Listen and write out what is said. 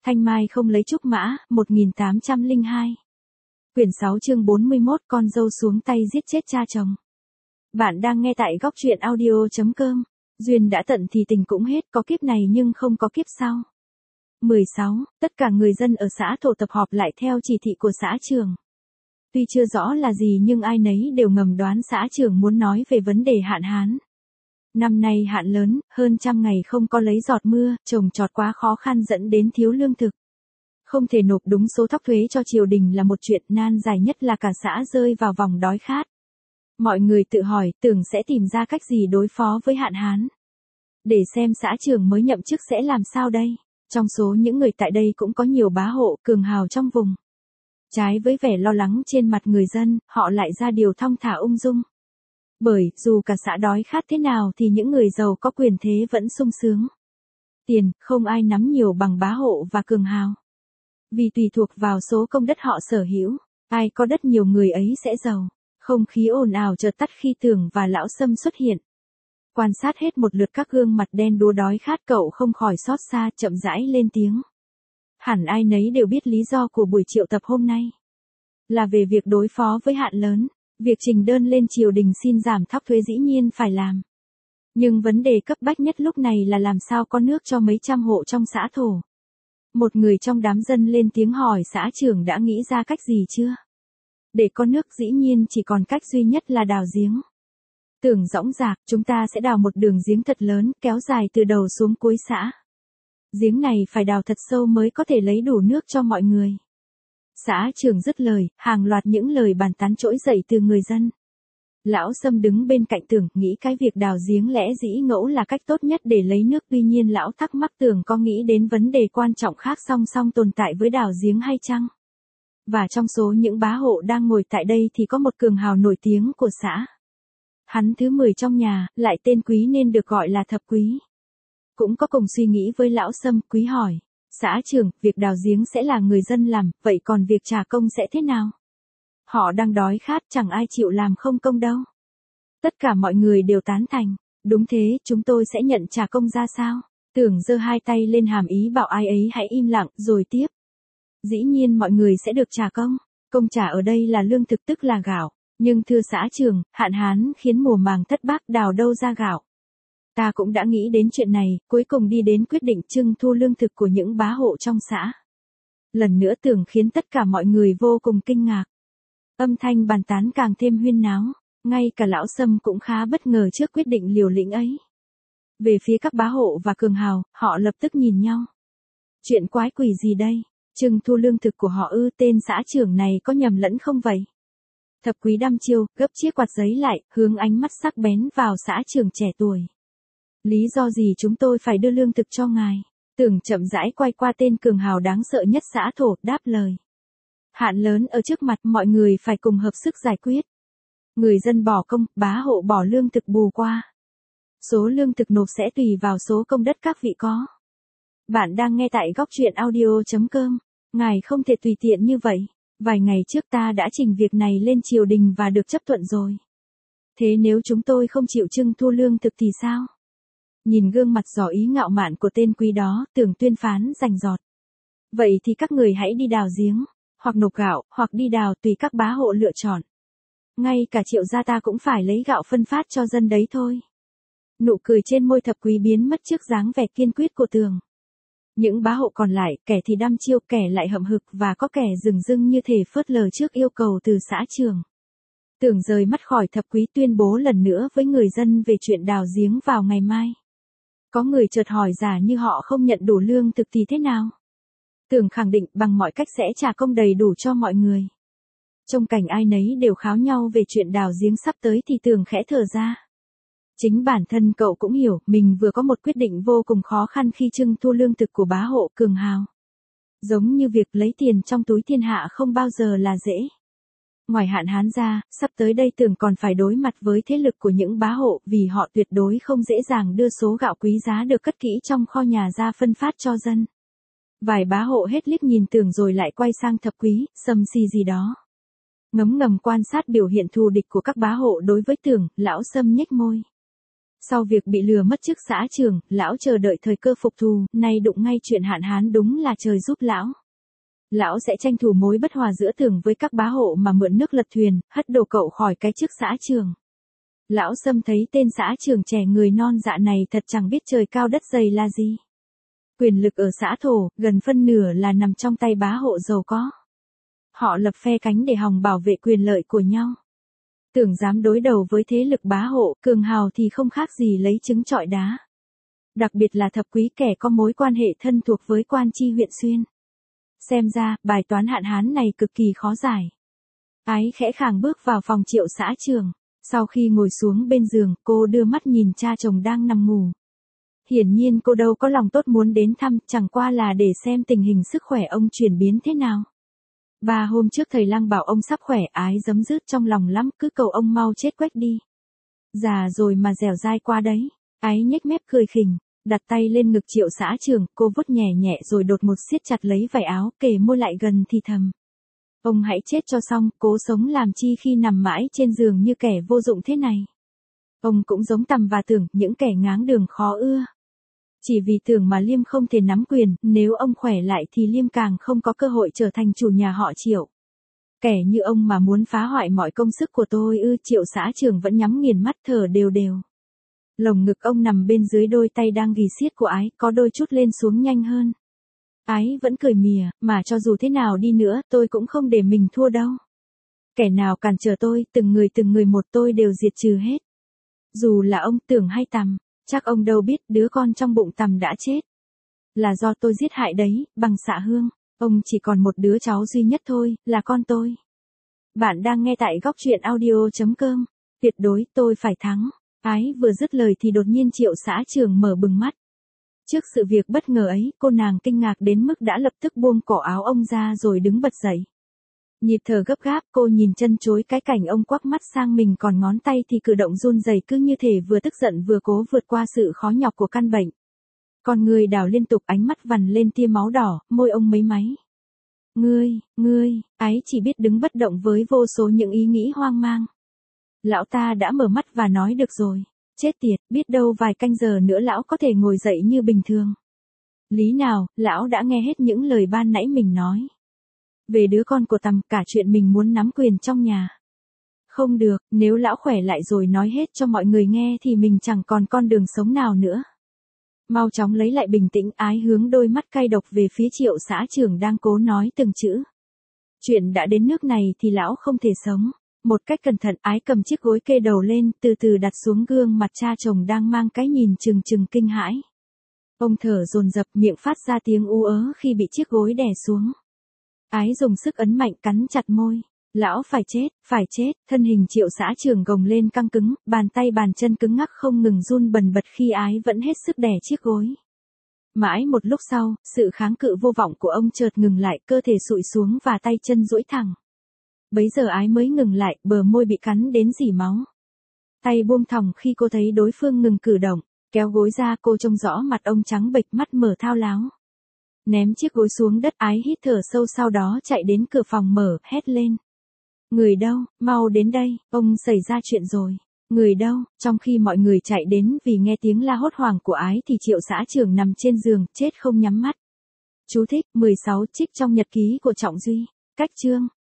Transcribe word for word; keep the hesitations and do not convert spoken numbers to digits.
Thanh mai không lấy trúc mã, một nghìn tám trăm lẻ hai. Quyển sáu chương bốn mươi mốt, con dâu xuống tay giết chết cha chồng. Bạn đang nghe tại góc truyện audio chấm com. Duyên đã tận thì tình cũng hết, có kiếp này nhưng không có kiếp sau. mười sáu. Tất cả người dân ở xã Thổ tập họp lại theo chỉ thị của xã trưởng. Tuy chưa rõ là gì nhưng ai nấy đều ngầm đoán xã trưởng muốn nói về vấn đề hạn hán. Năm nay hạn lớn, hơn trăm ngày không có lấy giọt mưa, trồng trọt quá khó khăn dẫn đến thiếu lương thực. Không thể nộp đúng số thóc thuế cho triều đình là một chuyện nan giải, nhất là cả xã rơi vào vòng đói khát. Mọi người tự hỏi, tưởng sẽ tìm ra cách gì đối phó với hạn hán. Để xem xã trưởng mới nhậm chức sẽ làm sao đây. Trong số những người tại đây cũng có nhiều bá hộ, cường hào trong vùng. Trái với vẻ lo lắng trên mặt người dân, họ lại ra điều thong thả ung dung. Bởi, dù cả xã đói khát thế nào thì những người giàu có quyền thế vẫn sung sướng. Tiền, không ai nắm nhiều bằng bá hộ và cường hào. Vì tùy thuộc vào số công đất họ sở hữu, ai có đất nhiều người ấy sẽ giàu. Không khí ồn ào chợt tắt khi Tường và Lão Sâm xuất hiện. Quan sát hết một lượt các gương mặt đen đúa đói khát, cậu không khỏi xót xa, chậm rãi lên tiếng. Hẳn ai nấy đều biết lý do của buổi triệu tập hôm nay. Là về việc đối phó với hạn lớn. Việc trình đơn lên triều đình xin giảm thóc thuế dĩ nhiên phải làm. Nhưng vấn đề cấp bách nhất lúc này là làm sao có nước cho mấy trăm hộ trong xã Thổ. Một người trong đám dân lên tiếng hỏi xã trưởng đã nghĩ ra cách gì chưa? Để có nước dĩ nhiên chỉ còn cách duy nhất là đào giếng. Tưởng dõng dạc, chúng ta sẽ đào một đường giếng thật lớn, kéo dài từ đầu xuống cuối xã. Giếng này phải đào thật sâu mới có thể lấy đủ nước cho mọi người. Xã trưởng dứt lời, hàng loạt những lời bàn tán trỗi dậy từ người dân. Lão Sâm đứng bên cạnh Tưởng, nghĩ cái việc đào giếng lẽ dĩ ngẫu là cách tốt nhất để lấy nước, tuy nhiên lão thắc mắc Tưởng có nghĩ đến vấn đề quan trọng khác song song tồn tại với đào giếng hay chăng? Và trong số những bá hộ đang ngồi tại đây thì có một cường hào nổi tiếng của xã. Hắn thứ mười trong nhà, lại tên Quý nên được gọi là Thập Quý. Cũng có cùng suy nghĩ với Lão Sâm. Quý hỏi, xã trưởng, việc đào giếng sẽ là người dân làm, vậy còn việc trả công sẽ thế nào? Họ đang đói khát, chẳng ai chịu làm không công đâu. Tất cả mọi người đều tán thành. Đúng thế, chúng tôi sẽ nhận trả công ra sao? Tưởng giơ hai tay lên hàm ý bảo ai ấy hãy im lặng, rồi tiếp. Dĩ nhiên mọi người sẽ được trả công. Công trả ở đây là lương thực, tức là gạo. Nhưng thưa xã trưởng, hạn hán khiến mùa màng thất bát, đào đâu ra gạo. Ta cũng đã nghĩ đến chuyện này, cuối cùng đi đến quyết định trưng thu lương thực của những bá hộ trong xã. Lần nữa Tưởng khiến tất cả mọi người vô cùng kinh ngạc. Âm thanh bàn tán càng thêm huyên náo, ngay cả Lão Sâm cũng khá bất ngờ trước quyết định liều lĩnh ấy. Về phía các bá hộ và cường hào, họ lập tức nhìn nhau. Chuyện quái quỷ gì đây? Trưng thu lương thực của họ ư? Tên xã trưởng này có nhầm lẫn không vậy? Thập Quý đăm chiêu, gấp chiếc quạt giấy lại, hướng ánh mắt sắc bén vào xã trưởng trẻ tuổi. Lý do gì chúng tôi phải đưa lương thực cho ngài? Tưởng chậm rãi quay qua tên cường hào đáng sợ nhất xã Thổ, đáp lời. Hạn lớn ở trước mặt, mọi người phải cùng hợp sức giải quyết. Người dân bỏ công, bá hộ bỏ lương thực bù qua. Số lương thực nộp sẽ tùy vào số công đất các vị có. Bạn đang nghe tại góc truyện audio chấm com. Ngài không thể tùy tiện như vậy. Vài ngày trước ta đã trình việc này lên triều đình và được chấp thuận rồi. Thế nếu chúng tôi không chịu trưng thu lương thực thì sao? Nhìn gương mặt giỏ ý ngạo mạn của tên Quý đó, Tưởng tuyên phán rành rọt. Vậy thì các người hãy đi đào giếng, hoặc nộp gạo, hoặc đi đào, tùy các bá hộ lựa chọn. Ngay cả Triệu gia ta cũng phải lấy gạo phân phát cho dân đấy thôi. Nụ cười trên môi Thập Quý biến mất trước dáng vẻ kiên quyết của Tưởng. Những bá hộ còn lại, kẻ thì đăm chiêu, kẻ lại hậm hực, và có kẻ dửng dưng như thể phớt lờ trước yêu cầu từ xã trưởng. Tưởng rời mắt khỏi Thập Quý, tuyên bố lần nữa với người dân về chuyện đào giếng vào ngày mai. Có người chợt hỏi, giả như họ không nhận đủ lương thực thì thế nào? Tưởng khẳng định bằng mọi cách sẽ trả công đầy đủ cho mọi người. Trong cảnh ai nấy đều kháo nhau về chuyện đào giếng sắp tới thì Tưởng khẽ thở ra. Chính bản thân cậu cũng hiểu, mình vừa có một quyết định vô cùng khó khăn khi trưng thu lương thực của bá hộ cường hào. Giống như việc lấy tiền trong túi thiên hạ không bao giờ là dễ. Ngoài hạn hán ra, sắp tới đây Tưởng còn phải đối mặt với thế lực của những bá hộ, vì họ tuyệt đối không dễ dàng đưa số gạo quý giá được cất kỹ trong kho nhà ra phân phát cho dân. Vài bá hộ hết liếc nhìn Tưởng rồi lại quay sang Thập Quý, sầm xì gì đó. Ngấm ngầm quan sát biểu hiện thù địch của các bá hộ đối với Tưởng, Lão Sâm nhếch môi. Sau việc bị lừa mất chức xã trưởng, lão chờ đợi thời cơ phục thù, nay đụng ngay chuyện hạn hán đúng là trời giúp lão. Lão sẽ tranh thủ mối bất hòa giữa Tưởng với các bá hộ mà mượn nước lật thuyền, hất đổ cậu khỏi cái chức xã trưởng. Lão Sâm thấy tên xã trưởng trẻ người non dạ này thật chẳng biết trời cao đất dày là gì. Quyền lực ở xã Thổ, gần phân nửa là nằm trong tay bá hộ giàu có. Họ lập phe cánh để hòng bảo vệ quyền lợi của nhau. Tưởng dám đối đầu với thế lực bá hộ, cường hào thì không khác gì lấy trứng trọi đá. Đặc biệt là thập quý kẻ có mối quan hệ thân thuộc với quan tri huyện Xuyên. Xem ra, bài toán hạn hán này cực kỳ khó giải. Ái khẽ khàng bước vào phòng Triệu xã trưởng. Sau khi ngồi xuống bên giường, cô đưa mắt nhìn cha chồng đang nằm ngủ. Hiển nhiên cô đâu có lòng tốt muốn đến thăm, chẳng qua là để xem tình hình sức khỏe ông chuyển biến thế nào. Ba hôm trước thầy Lăng bảo ông sắp khỏe, Ái giấm dứt trong lòng lắm, cứ cầu ông mau chết quách đi. Già rồi mà dẻo dai qua đấy. Ái nhếch mép cười khỉnh, đặt tay lên ngực Triệu xã trưởng, cô vuốt nhẹ nhẹ rồi đột một siết chặt lấy vải áo, kề môi lại gần thì thầm. Ông hãy chết cho xong, cố sống làm chi khi nằm mãi trên giường như kẻ vô dụng thế này. Ông cũng giống Tầm và Tưởng, những kẻ ngáng đường khó ưa. Chỉ vì Tưởng mà Liêm không thể nắm quyền, nếu ông khỏe lại thì Liêm càng không có cơ hội trở thành chủ nhà họ Triệu. Kẻ như ông mà muốn phá hoại mọi công sức của tôi ư? Triệu xã trưởng vẫn nhắm nghiền mắt thở đều đều. Lồng ngực ông nằm bên dưới đôi tay đang ghì siết của Ái, có đôi chút lên xuống nhanh hơn. Ái vẫn cười mỉa, mà cho dù thế nào đi nữa, tôi cũng không để mình thua đâu. Kẻ nào cản trở tôi, từng người từng người một tôi đều diệt trừ hết. Dù là ông Tưởng hay Tầm, chắc ông đâu biết đứa con trong bụng Tầm đã chết. Là do tôi giết hại đấy, bằng xạ hương. Ông chỉ còn một đứa cháu duy nhất thôi, là con tôi. Bạn đang nghe tại góc truyện audio chấm com. Tuyệt đối, tôi phải thắng. Ái vừa dứt lời thì đột nhiên Triệu xã trưởng mở bừng mắt. Trước sự việc bất ngờ ấy, cô nàng kinh ngạc đến mức đã lập tức buông cổ áo ông ra rồi đứng bật dậy. Nhịp thở gấp gáp, cô nhìn chân chối cái cảnh ông quắc mắt sang mình, còn ngón tay thì cử động run rẩy, cứ như thể vừa tức giận vừa cố vượt qua sự khó nhọc của căn bệnh. Con người đảo liên tục, ánh mắt vằn lên tia máu đỏ, môi ông mấy máy. Ngươi, ngươi, Ái chỉ biết đứng bất động với vô số những ý nghĩ hoang mang. Lão ta đã mở mắt và nói được rồi. Chết tiệt, biết đâu vài canh giờ nữa lão có thể ngồi dậy như bình thường. Lý nào, lão đã nghe hết những lời ban nãy mình nói. Về đứa con của Tầm, cả chuyện mình muốn nắm quyền trong nhà. Không được, nếu lão khỏe lại rồi nói hết cho mọi người nghe thì mình chẳng còn con đường sống nào nữa. Mau chóng lấy lại bình tĩnh, Ái hướng đôi mắt cay độc về phía Triệu xã trưởng đang cố nói từng chữ. Chuyện đã đến nước này thì lão không thể sống. Một cách cẩn thận, Ái cầm chiếc gối kê đầu lên, từ từ đặt xuống gương mặt cha chồng đang mang cái nhìn trừng trừng kinh hãi. Ông thở dồn dập, miệng phát ra tiếng ú ớ khi bị chiếc gối đè xuống. Ái dùng sức ấn mạnh, cắn chặt môi. Lão phải chết, phải chết. Thân hình Triệu xã trưởng gồng lên căng cứng, bàn tay bàn chân cứng ngắc không ngừng run bần bật khi Ái vẫn hết sức đè chiếc gối. Mãi một lúc sau, sự kháng cự vô vọng của ông chợt ngừng lại, cơ thể sụi xuống và tay chân duỗi thẳng. Bấy giờ Ái mới ngừng lại, bờ môi bị cắn đến rỉ máu. Tay buông thòng khi cô thấy đối phương ngừng cử động, kéo gối ra, cô trông rõ mặt ông trắng bệch, mắt mở thao láo. Ném chiếc gối xuống đất, Ái hít thở sâu, sau đó chạy đến cửa phòng mở, hét lên. Người đâu, mau đến đây, ông xảy ra chuyện rồi. Người đâu? Trong khi mọi người chạy đến vì nghe tiếng la hốt hoảng của Ái thì Triệu xã trưởng nằm trên giường, chết không nhắm mắt. Chú thích, mười sáu trích trong nhật ký của Trọng Duy. Cách chương.